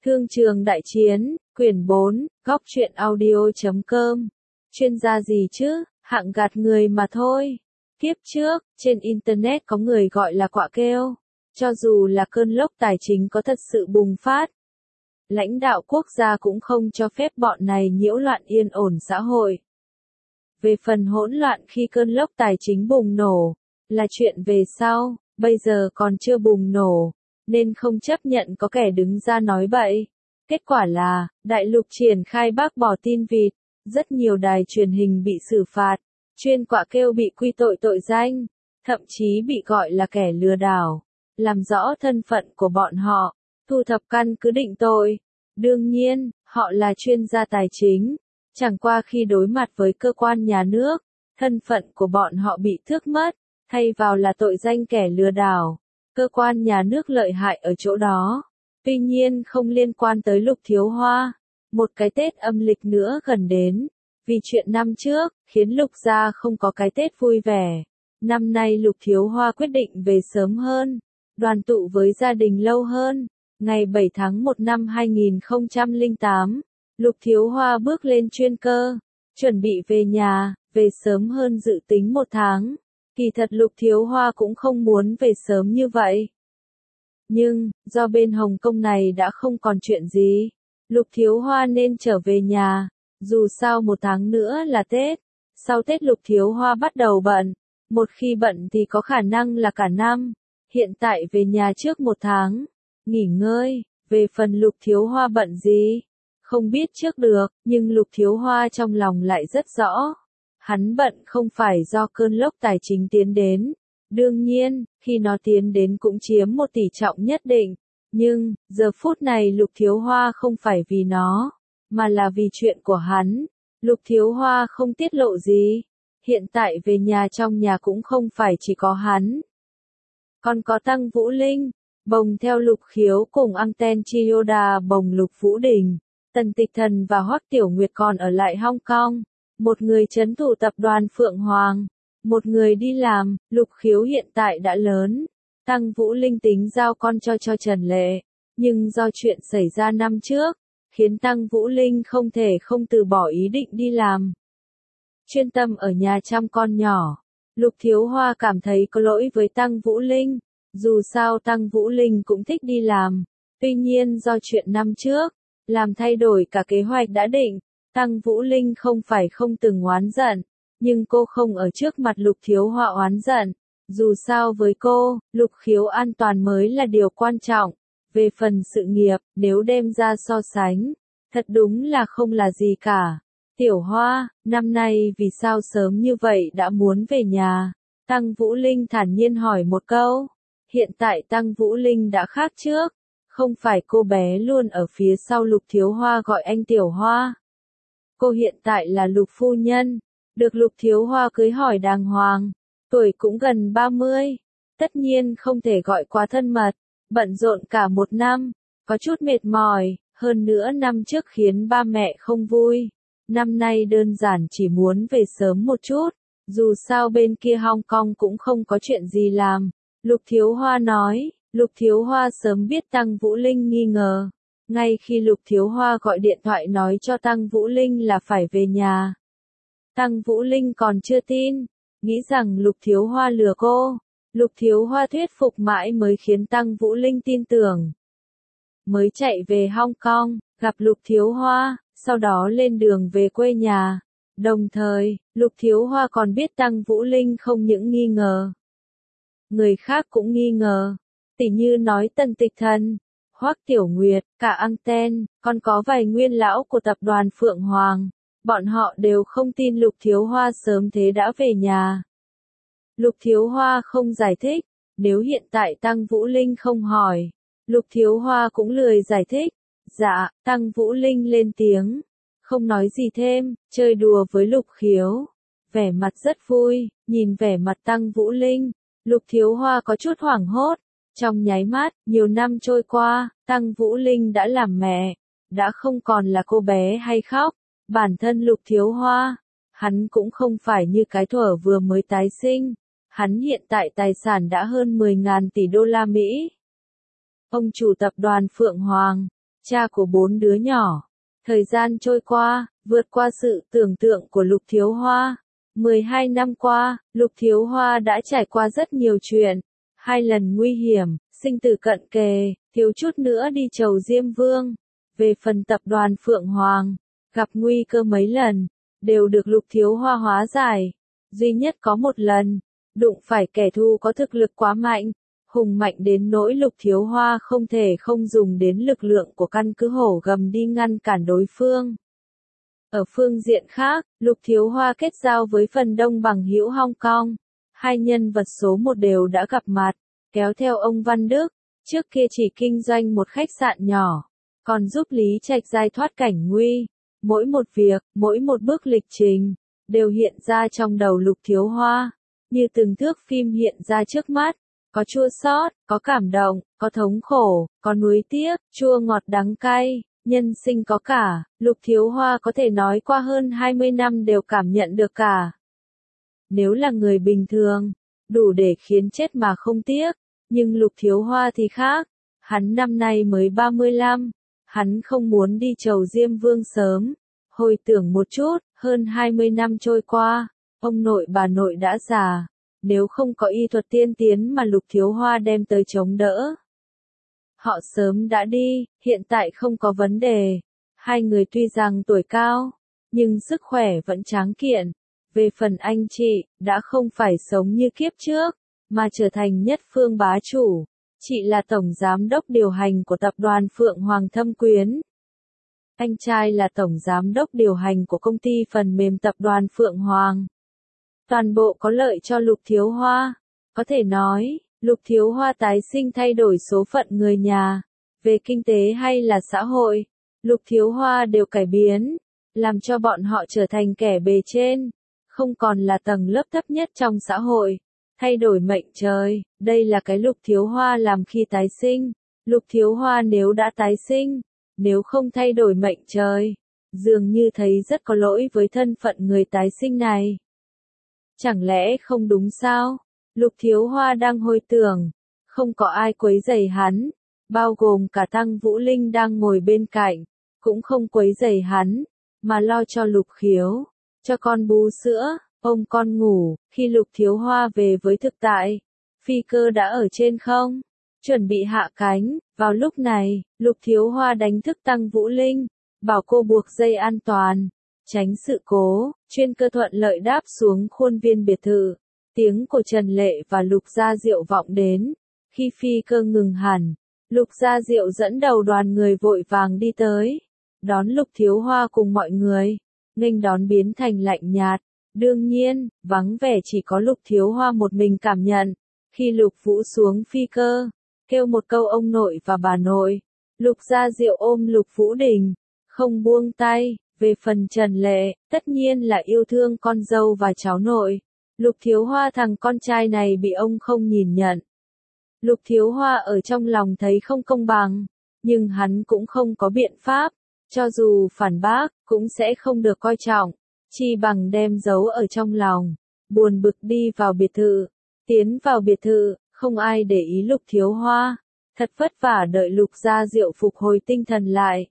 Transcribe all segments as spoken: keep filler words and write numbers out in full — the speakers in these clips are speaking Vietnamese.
Thương trường đại chiến, quyển bốn, góc truyện audio.com. Chuyên gia gì chứ, hạng gạt người mà thôi. Kiếp trước, trên Internet có người gọi là quạ kêu. Cho dù là cơn lốc tài chính có thật sự bùng phát, lãnh đạo quốc gia cũng không cho phép bọn này nhiễu loạn yên ổn xã hội. Về phần hỗn loạn khi cơn lốc tài chính bùng nổ, là chuyện về sau, bây giờ còn chưa bùng nổ, nên không chấp nhận có kẻ đứng ra nói bậy. Kết quả là, đại lục triển khai bác bỏ tin vịt, rất nhiều đài truyền hình bị xử phạt, chuyên quạ kêu bị quy tội tội danh, thậm chí bị gọi là kẻ lừa đảo. Làm rõ thân phận của bọn họ, thu thập căn cứ định tội. Đương nhiên, họ là chuyên gia tài chính, chẳng qua khi đối mặt với cơ quan nhà nước, thân phận của bọn họ bị thước mất, thay vào là tội danh kẻ lừa đảo. Cơ quan nhà nước lợi hại ở chỗ đó. Tuy nhiên không liên quan tới Lục Thiếu Hoa. Một cái Tết âm lịch nữa gần đến. Vì chuyện năm trước, khiến Lục gia không có cái Tết vui vẻ. Năm nay Lục Thiếu Hoa quyết định về sớm hơn, đoàn tụ với gia đình lâu hơn. Ngày bảy tháng một năm hai nghìn không trăm lẻ tám, Lục Thiếu Hoa bước lên chuyên cơ, chuẩn bị về nhà, về sớm hơn dự tính một tháng. Kỳ thật Lục Thiếu Hoa cũng không muốn về sớm như vậy. Nhưng, do bên Hồng Kông này đã không còn chuyện gì, Lục Thiếu Hoa nên trở về nhà. Dù sao một tháng nữa là Tết, sau Tết Lục Thiếu Hoa bắt đầu bận. Một khi bận thì có khả năng là cả năm. Hiện tại về nhà trước một tháng, nghỉ ngơi. Về phần Lục Thiếu Hoa bận gì, không biết trước được, nhưng Lục Thiếu Hoa trong lòng lại rất rõ. Hắn bận không phải do cơn lốc tài chính tiến đến. Đương nhiên, khi nó tiến đến cũng chiếm một tỷ trọng nhất định. Nhưng, giờ phút này Lục Thiếu Hoa không phải vì nó, mà là vì chuyện của hắn. Lục Thiếu Hoa không tiết lộ gì. Hiện tại về nhà trong nhà cũng không phải chỉ có hắn. Còn có Tăng Vũ Linh, bồng theo Lục Khiếu cùng Anten Chiyoda bồng Lục Vũ Đình. Tần Tịch Thần và Hoắc Tiểu Nguyệt còn ở lại Hong Kong. Một người trấn thủ tập đoàn Phượng Hoàng, một người đi làm. Lục Khiếu hiện tại đã lớn. Tăng Vũ Linh tính giao con cho cho Trần Lệ, nhưng do chuyện xảy ra năm trước, khiến Tăng Vũ Linh không thể không từ bỏ ý định đi làm. Chuyên tâm ở nhà chăm con nhỏ. Lục Thiếu Hoa cảm thấy có lỗi với Tăng Vũ Linh, dù sao Tăng Vũ Linh cũng thích đi làm. Tuy nhiên do chuyện năm trước, làm thay đổi cả kế hoạch đã định. Tăng Vũ Linh không phải không từng oán giận, nhưng cô không ở trước mặt Lục Thiếu Hoa oán giận. Dù sao với cô, Lục Khiếu an toàn mới là điều quan trọng. Về phần sự nghiệp, nếu đem ra so sánh, thật đúng là không là gì cả. Tiểu Hoa, năm nay vì sao sớm như vậy đã muốn về nhà? Tăng Vũ Linh thản nhiên hỏi một câu. Hiện tại Tăng Vũ Linh đã khác trước. Không phải cô bé luôn ở phía sau Lục Thiếu Hoa gọi anh Tiểu Hoa. Cô hiện tại là Lục Phu Nhân, được Lục Thiếu Hoa cưới hỏi đàng hoàng. Tuổi cũng gần ba mươi. Tất nhiên không thể gọi quá thân mật. Bận rộn cả một năm. Có chút mệt mỏi. Hơn nữa năm trước khiến ba mẹ không vui. Năm nay đơn giản chỉ muốn về sớm một chút. Dù sao bên kia Hong Kong cũng không có chuyện gì làm. Lục Thiếu Hoa nói. Lục Thiếu Hoa sớm biết Tăng Vũ Linh nghi ngờ. Ngay khi Lục Thiếu Hoa gọi điện thoại nói cho Tăng Vũ Linh là phải về nhà, Tăng Vũ Linh còn chưa tin, nghĩ rằng Lục Thiếu Hoa lừa cô. Lục Thiếu Hoa thuyết phục mãi mới khiến Tăng Vũ Linh tin tưởng. Mới chạy về Hong Kong, gặp Lục Thiếu Hoa, sau đó lên đường về quê nhà. Đồng thời, Lục Thiếu Hoa còn biết Tăng Vũ Linh không những nghi ngờ, người khác cũng nghi ngờ. Tỉ như nói Tần Tịch Thần, Hoắc Tiểu Nguyệt, cả Anten, còn có vài nguyên lão của tập đoàn Phượng Hoàng. Bọn họ đều không tin Lục Thiếu Hoa sớm thế đã về nhà. Lục Thiếu Hoa không giải thích. Nếu hiện tại Tăng Vũ Linh không hỏi, Lục Thiếu Hoa cũng lười giải thích. Dạ, Tăng Vũ Linh lên tiếng. Không nói gì thêm, chơi đùa với Lục Khiếu. Vẻ mặt rất vui, nhìn vẻ mặt Tăng Vũ Linh. Lục Thiếu Hoa có chút hoảng hốt. Trong nháy mắt, nhiều năm trôi qua, Tăng Vũ Linh đã làm mẹ. Đã không còn là cô bé hay khóc. Bản thân Lục Thiếu Hoa, hắn cũng không phải như cái thuở vừa mới tái sinh. Hắn hiện tại tài sản đã hơn mười ngàn tỷ đô la Mỹ. Ông chủ tập đoàn Phượng Hoàng, cha của bốn đứa nhỏ. Thời gian trôi qua, vượt qua sự tưởng tượng của Lục Thiếu Hoa. mười hai năm qua, Lục Thiếu Hoa đã trải qua rất nhiều chuyện. Hai lần nguy hiểm, sinh tử cận kề, thiếu chút nữa đi chầu Diêm Vương. Về phần tập đoàn Phượng Hoàng, gặp nguy cơ mấy lần, đều được Lục Thiếu Hoa hóa giải. Duy nhất có một lần, đụng phải kẻ thù có thực lực quá mạnh, hùng mạnh đến nỗi Lục Thiếu Hoa không thể không dùng đến lực lượng của căn cứ Hổ Gầm đi ngăn cản đối phương. Ở phương diện khác, Lục Thiếu Hoa kết giao với phần đông bằng hữu Hong Kong. Hai nhân vật số một đều đã gặp mặt, kéo theo ông Văn Đức, trước kia chỉ kinh doanh một khách sạn nhỏ, còn giúp Lý Trạch Giai thoát cảnh nguy. Mỗi một việc, mỗi một bước lịch trình, đều hiện ra trong đầu Lục Thiếu Hoa, như từng thước phim hiện ra trước mắt, có chua xót, có cảm động, có thống khổ, có nuối tiếc, chua ngọt đắng cay, nhân sinh có cả, Lục Thiếu Hoa có thể nói qua hơn hai mươi năm đều cảm nhận được cả. Nếu là người bình thường, đủ để khiến chết mà không tiếc, nhưng Lục Thiếu Hoa thì khác, hắn năm nay mới ba mươi lăm, hắn không muốn đi chầu Diêm Vương sớm. Hồi tưởng một chút, hơn hai mươi năm trôi qua, ông nội bà nội đã già, nếu không có y thuật tiên tiến mà Lục Thiếu Hoa đem tới chống đỡ, họ sớm đã đi, hiện tại không có vấn đề. Hai người tuy rằng tuổi cao, nhưng sức khỏe vẫn tráng kiện. Về phần anh chị, đã không phải sống như kiếp trước, mà trở thành nhất phương bá chủ. Chị là tổng giám đốc điều hành của tập đoàn Phượng Hoàng Thâm Quyến. Anh trai là tổng giám đốc điều hành của công ty phần mềm tập đoàn Phượng Hoàng. Toàn bộ có lợi cho Lục Thiếu Hoa. Có thể nói, Lục Thiếu Hoa tái sinh thay đổi số phận người nhà. Về kinh tế hay là xã hội, Lục Thiếu Hoa đều cải biến, làm cho bọn họ trở thành kẻ bề trên, không còn là tầng lớp thấp nhất trong xã hội. Thay đổi mệnh trời, đây là cái Lục Thiếu Hoa làm khi tái sinh. Lục Thiếu Hoa nếu đã tái sinh, nếu không thay đổi mệnh trời, dường như thấy rất có lỗi với thân phận người tái sinh này. Chẳng lẽ không đúng sao? Lục Thiếu Hoa đang hồi tưởng, không có ai quấy rầy hắn, bao gồm cả Tăng Vũ Linh đang ngồi bên cạnh, cũng không quấy rầy hắn, mà lo cho Lục Khiếu, cho con bú sữa, ôm con ngủ. Khi Lục Thiếu Hoa về với thực tại, phi cơ đã ở trên không, chuẩn bị hạ cánh. Vào lúc này, Lục Thiếu Hoa đánh thức Tăng Vũ Linh, bảo cô buộc dây an toàn, tránh sự cố. Chuyên cơ thuận lợi đáp xuống khuôn viên biệt thự. Tiếng của Trần Lệ và Lục Gia Diệu vọng đến. Khi phi cơ ngừng hẳn, Lục Gia Diệu dẫn đầu đoàn người vội vàng đi tới, đón Lục Thiếu Hoa cùng mọi người, nghênh đón biến thành lạnh nhạt. Đương nhiên, vắng vẻ chỉ có Lục Thiếu Hoa một mình cảm nhận. Khi Lục Vũ xuống phi cơ, kêu một câu ông nội và bà nội, Lục Gia Diệu ôm Lục Vũ Đình, không buông tay. Về phần Trần Lệ, tất nhiên là yêu thương con dâu và cháu nội. Lục Thiếu Hoa thằng con trai này bị ông không nhìn nhận. Lục Thiếu Hoa ở trong lòng thấy không công bằng, nhưng hắn cũng không có biện pháp, cho dù phản bác, cũng sẽ không được coi trọng, chi bằng đem giấu ở trong lòng, buồn bực đi vào biệt thự. Tiến vào biệt thự, không ai để ý Lục Thiếu Hoa, thật vất vả đợi Lục Gia Diệu phục hồi tinh thần lại.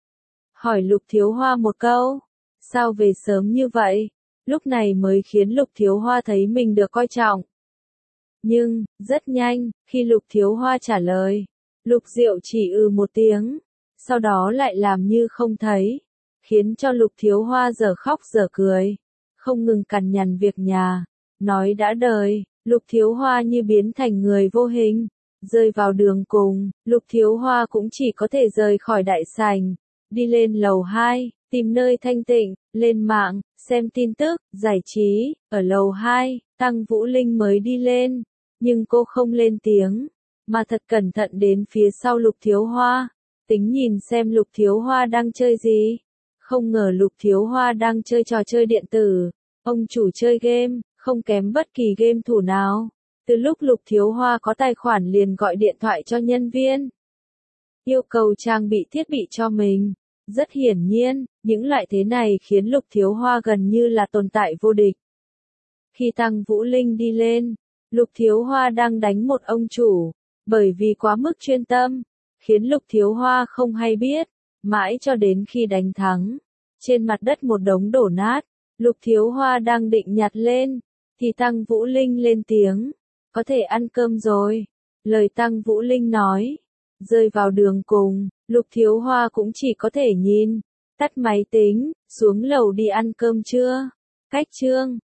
Hỏi Lục Thiếu Hoa một câu, sao về sớm như vậy? Lúc này mới khiến Lục Thiếu Hoa thấy mình được coi trọng. Nhưng, rất nhanh, khi Lục Thiếu Hoa trả lời, Lục Diệu chỉ ừ một tiếng, sau đó lại làm như không thấy, khiến cho Lục Thiếu Hoa giờ khóc giờ cười, không ngừng cằn nhằn việc nhà, nói đã đời. Lục Thiếu Hoa như biến thành người vô hình, rơi vào đường cùng. Lục Thiếu Hoa cũng chỉ có thể rời khỏi đại sảnh, đi lên lầu hai, tìm nơi thanh tịnh, lên mạng, xem tin tức, giải trí. Ở lầu hai, Tăng Vũ Linh mới đi lên, nhưng cô không lên tiếng, mà thật cẩn thận đến phía sau Lục Thiếu Hoa, tính nhìn xem Lục Thiếu Hoa đang chơi gì. Không ngờ Lục Thiếu Hoa đang chơi trò chơi điện tử, ông chủ chơi game, không kém bất kỳ game thủ nào. Từ lúc Lục Thiếu Hoa có tài khoản liền gọi điện thoại cho nhân viên, yêu cầu trang bị thiết bị cho mình. Rất hiển nhiên, những loại thế này khiến Lục Thiếu Hoa gần như là tồn tại vô địch. Khi Tăng Vũ Linh đi lên, Lục Thiếu Hoa đang đánh một ông chủ, bởi vì quá mức chuyên tâm, khiến Lục Thiếu Hoa không hay biết, mãi cho đến khi đánh thắng. Trên mặt đất một đống đổ nát, Lục Thiếu Hoa đang định nhặt lên, thì Tăng Vũ Linh lên tiếng, có thể ăn cơm rồi. Lời Tăng Vũ Linh nói, rơi vào đường cùng, Lục Thiếu Hoa cũng chỉ có thể nhìn, tắt máy tính, xuống lầu đi ăn cơm trưa. Cách chương